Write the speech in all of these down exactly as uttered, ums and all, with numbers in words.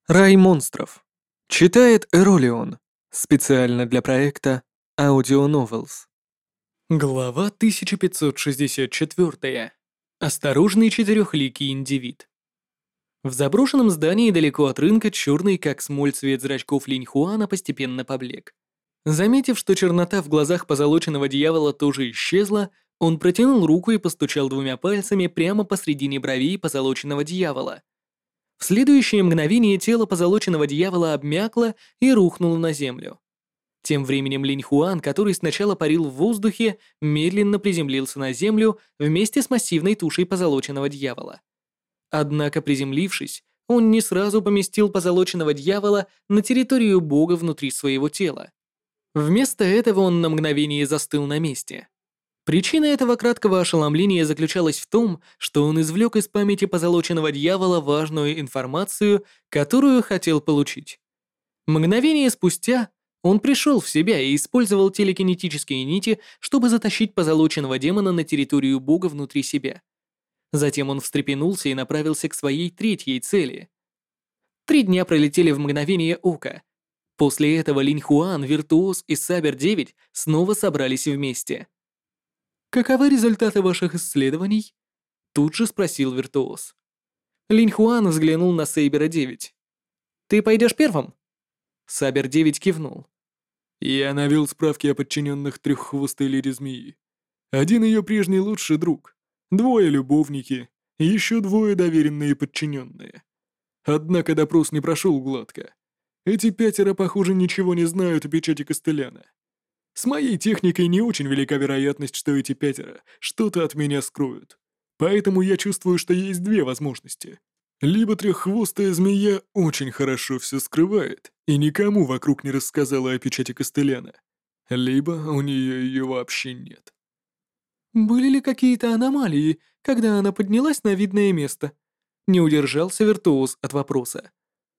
Рай монстров. Читает Эролион. Специально для проекта Audio Novels. Глава тысяча пятьсот шестьдесят четыре. Осторожный четырехликий индивид. В заброшенном здании далеко от рынка черный, как смоль, цвет зрачков Линь Хуана постепенно поблек. Заметив, что чернота в глазах позолоченного дьявола тоже исчезла, он протянул руку и постучал двумя пальцами прямо посредине бровей позолоченного дьявола. В следующее мгновение тело позолоченного дьявола обмякло и рухнуло на землю. Тем временем Линь Хуан, который сначала парил в воздухе, медленно приземлился на землю вместе с массивной тушей позолоченного дьявола. Однако, приземлившись, он не сразу поместил позолоченного дьявола на территорию бога внутри своего тела. Вместо этого он на мгновение застыл на месте. Причина этого краткого ошеломления заключалась в том, что он извлек из памяти позолоченного дьявола важную информацию, которую хотел получить. Мгновение спустя он пришел в себя и использовал телекинетические нити, чтобы затащить позолоченного демона на территорию бога внутри себя. Затем он встрепенулся и направился к своей третьей цели. Три дня пролетели в мгновение ока. После этого Линь Хуан, Виртуоз и Сабер девять снова собрались вместе. «Каковы результаты ваших исследований?» Тут же спросил Виртуоз. Линь Хуан взглянул на Сейбера девять. «Ты пойдешь первым?» Сабер девять кивнул. Я навел справки о подчиненных треххвостой лире змеи. Один ее прежний лучший друг, двое любовники, и еще двое доверенные подчиненные. Однако допрос не прошел гладко. Эти пятеро, похоже, ничего не знают о печати Костеляна. С моей техникой не очень велика вероятность, что эти пятеро что-то от меня скроют. Поэтому я чувствую, что есть две возможности. Либо треххвостая змея очень хорошо все скрывает и никому вокруг не рассказала о печати Костеляна, либо у нее ее вообще нет. «Были ли какие-то аномалии, когда она поднялась на видное место?» Не удержался Виртуоз от вопроса.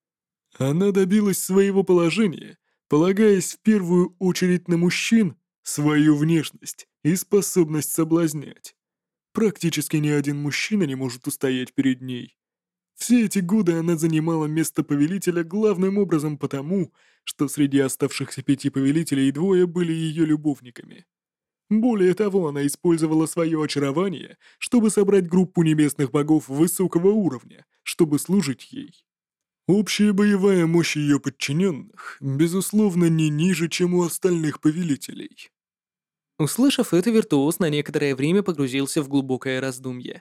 Она добилась своего положения, полагаясь в первую очередь на мужчин, свою внешность и способность соблазнять. Практически ни один мужчина не может устоять перед ней. Все эти годы она занимала место повелителя главным образом потому, что среди оставшихся пяти повелителей двое были ее любовниками. Более того, она использовала свое очарование, чтобы собрать группу небесных богов высокого уровня, чтобы служить ей. Общая боевая мощь ее подчиненных, безусловно, не ниже, чем у остальных повелителей. Услышав это, Виртуоз на некоторое время погрузился в глубокое раздумье.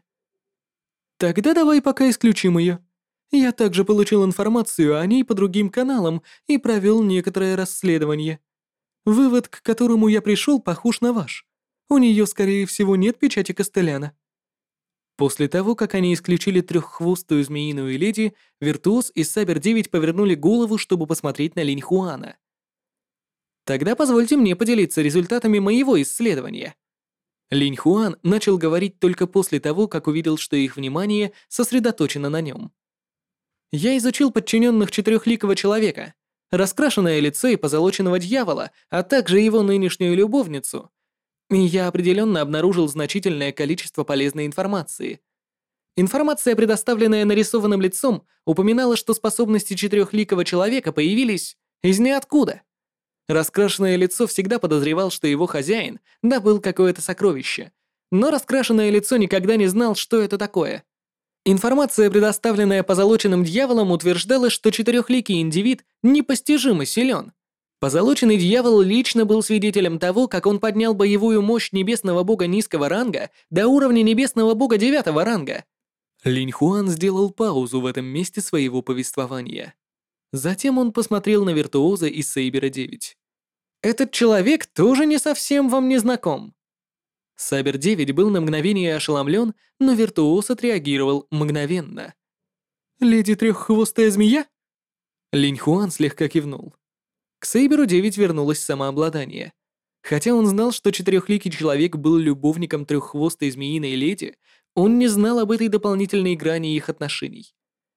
«Тогда давай пока исключим ее. Я также получил информацию о ней по другим каналам и провел некоторое расследование. Вывод, к которому я пришел, похож на ваш. У нее, скорее всего, нет печати Костеляна». После того, как они исключили треххвостую змеиную леди, Виртуоз и Сабер девять повернули голову, чтобы посмотреть на Линь Хуана. «Тогда позвольте мне поделиться результатами моего исследования». Линь Хуан начал говорить только после того, как увидел, что их внимание сосредоточено на нем. «Я изучил подчиненных четырехликого человека, раскрашенное лицо и позолоченного дьявола, а также его нынешнюю любовницу. И я определенно обнаружил значительное количество полезной информации. Информация, предоставленная нарисованным лицом, упоминала, что способности четырехликого человека появились из ниоткуда. Раскрашенное лицо всегда подозревал, что его хозяин добыл какое-то сокровище, но раскрашенное лицо никогда не знал, что это такое. Информация, предоставленная позолоченным дьяволом, утверждала, что четырехликий индивид непостижимо силен. Позолоченный дьявол лично был свидетелем того, как он поднял боевую мощь небесного бога низкого ранга до уровня небесного бога девятого ранга. Линь Хуан сделал паузу в этом месте своего повествования. Затем он посмотрел на Виртуоза и Сейбера девять. «Этот человек тоже не совсем вам не знаком». Сабер девять был на мгновение ошеломлен, но Виртуоз отреагировал мгновенно. «Леди треххвостая змея?» Линь Хуан слегка кивнул. К Сейберу девять вернулось самообладание. Хотя он знал, что четырехликий человек был любовником треххвостой змеиной леди, он не знал об этой дополнительной грани их отношений.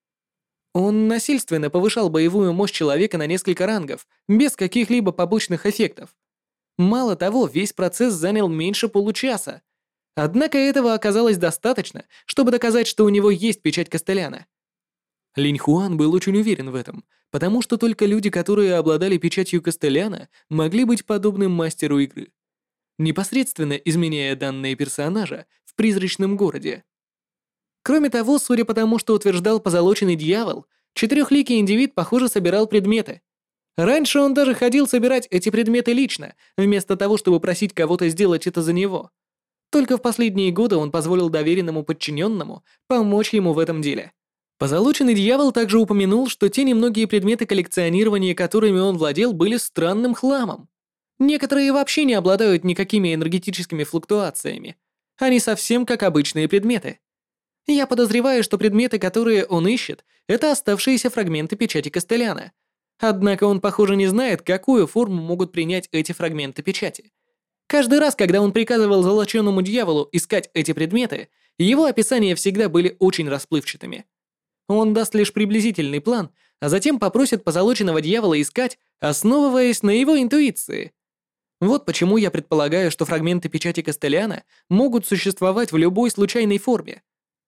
Он насильственно повышал боевую мощь человека на несколько рангов, без каких-либо побочных эффектов. Мало того, весь процесс занял меньше получаса. Однако этого оказалось достаточно, чтобы доказать, что у него есть печать Костеляна. Линь Хуан был очень уверен в этом, потому что только люди, которые обладали печатью Костеляна, могли быть подобным мастеру игры, непосредственно изменяя данные персонажа в призрачном городе. Кроме того, судя по тому, что утверждал позолоченный дьявол, четырехликий индивид, похоже, собирал предметы. Раньше он даже ходил собирать эти предметы лично, вместо того, чтобы просить кого-то сделать это за него. Только в последние годы он позволил доверенному подчиненному помочь ему в этом деле. Позолоченный дьявол также упомянул, что те немногие предметы коллекционирования, которыми он владел, были странным хламом. Некоторые вообще не обладают никакими энергетическими флуктуациями. Они совсем как обычные предметы. Я подозреваю, что предметы, которые он ищет, это оставшиеся фрагменты печати Костеляна. Однако он, похоже, не знает, какую форму могут принять эти фрагменты печати. Каждый раз, когда он приказывал золоченному дьяволу искать эти предметы, его описания всегда были очень расплывчатыми. Он даст лишь приблизительный план, а затем попросит позолоченного дьявола искать, основываясь на его интуиции. Вот почему я предполагаю, что фрагменты печати Костеляна могут существовать в любой случайной форме.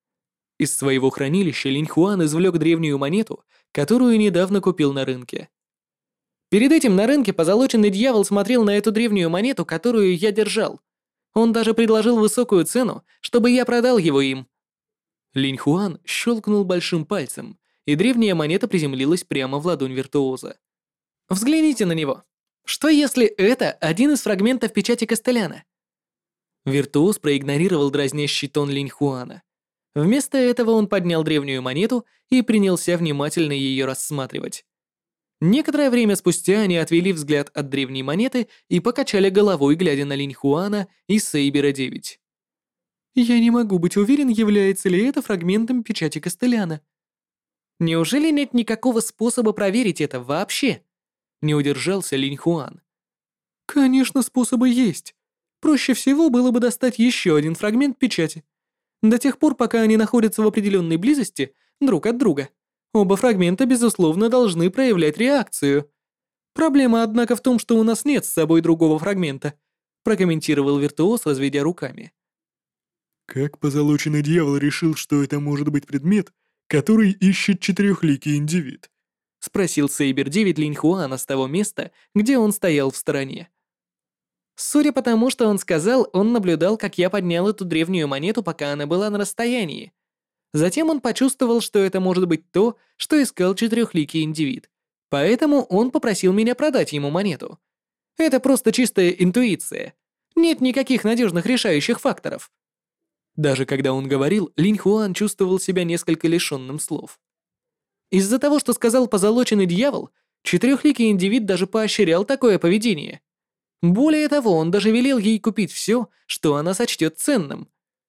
Из своего хранилища Линь Хуан извлек древнюю монету, которую недавно купил на рынке. Перед этим на рынке позолоченный дьявол смотрел на эту древнюю монету, которую я держал. Он даже предложил высокую цену, чтобы я продал его им. Линь Хуан щелкнул большим пальцем, и древняя монета приземлилась прямо в ладонь виртуоза. Взгляните на него. Что если это один из фрагментов печати Костеляна? Виртуоз проигнорировал дразнящий тон Линь Хуана. Вместо этого он поднял древнюю монету и принялся внимательно ее рассматривать. Некоторое время спустя они отвели взгляд от древней монеты и покачали головой, глядя на Линь Хуана и Сейбера девять. «Я не могу быть уверен, является ли это фрагментом печати Костеляна. Неужели нет никакого способа проверить это вообще?» Не удержался Линь Хуан. «Конечно, способы есть. Проще всего было бы достать еще один фрагмент печати. До тех пор, пока они находятся в определенной близости друг от друга, оба фрагмента, безусловно, должны проявлять реакцию. Проблема, однако, в том, что у нас нет с собой другого фрагмента», прокомментировал виртуоз, разведя руками. Как позолоченный дьявол решил, что это может быть предмет, который ищет четырехликий индивид? Спросил Сейбер девять Линь Хуана с того места, где он стоял в стороне. Судя по тому, что он сказал, он наблюдал, как я поднял эту древнюю монету, пока она была на расстоянии. Затем он почувствовал, что это может быть то, что искал четырехликий индивид. Поэтому он попросил меня продать ему монету. Это просто чистая интуиция. Нет никаких надежных решающих факторов. Даже когда он говорил, Линь Хуан чувствовал себя несколько лишенным слов. Из-за того, что сказал позолоченный дьявол, четырехликий индивид даже поощрял такое поведение. Более того, он даже велел ей купить все, что она сочтет ценным.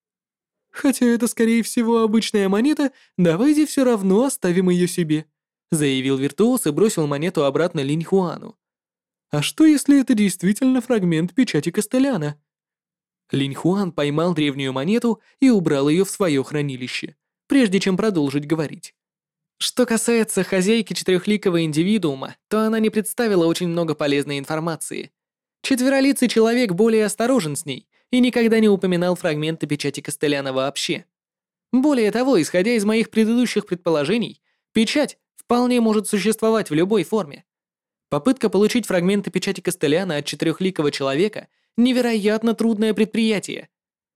«Хотя это, скорее всего, обычная монета, давайте все равно оставим ее себе», заявил виртуоз и бросил монету обратно Линь Хуану. «А что, если это действительно фрагмент печати Костеляна?» Линь Хуан поймал древнюю монету и убрал ее в свое хранилище, прежде чем продолжить говорить. Что касается хозяйки четырехликого индивидуума, то она не представила очень много полезной информации. Четверолицый человек более осторожен с ней и никогда не упоминал фрагменты печати Костеляна вообще. Более того, исходя из моих предыдущих предположений, печать вполне может существовать в любой форме. Попытка получить фрагменты печати Костеляна от четырехликого человека – невероятно трудное предприятие.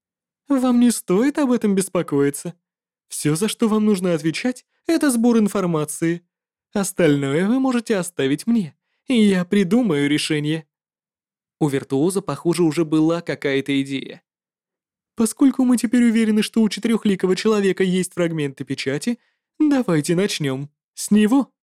Вам не стоит об этом беспокоиться. Все, за что вам нужно отвечать, это сбор информации. Остальное вы можете оставить мне, и я придумаю решение. У виртуоза, похоже, уже была какая-то идея. Поскольку мы теперь уверены, что у четырехликого человека есть фрагменты печати, давайте начнем с него.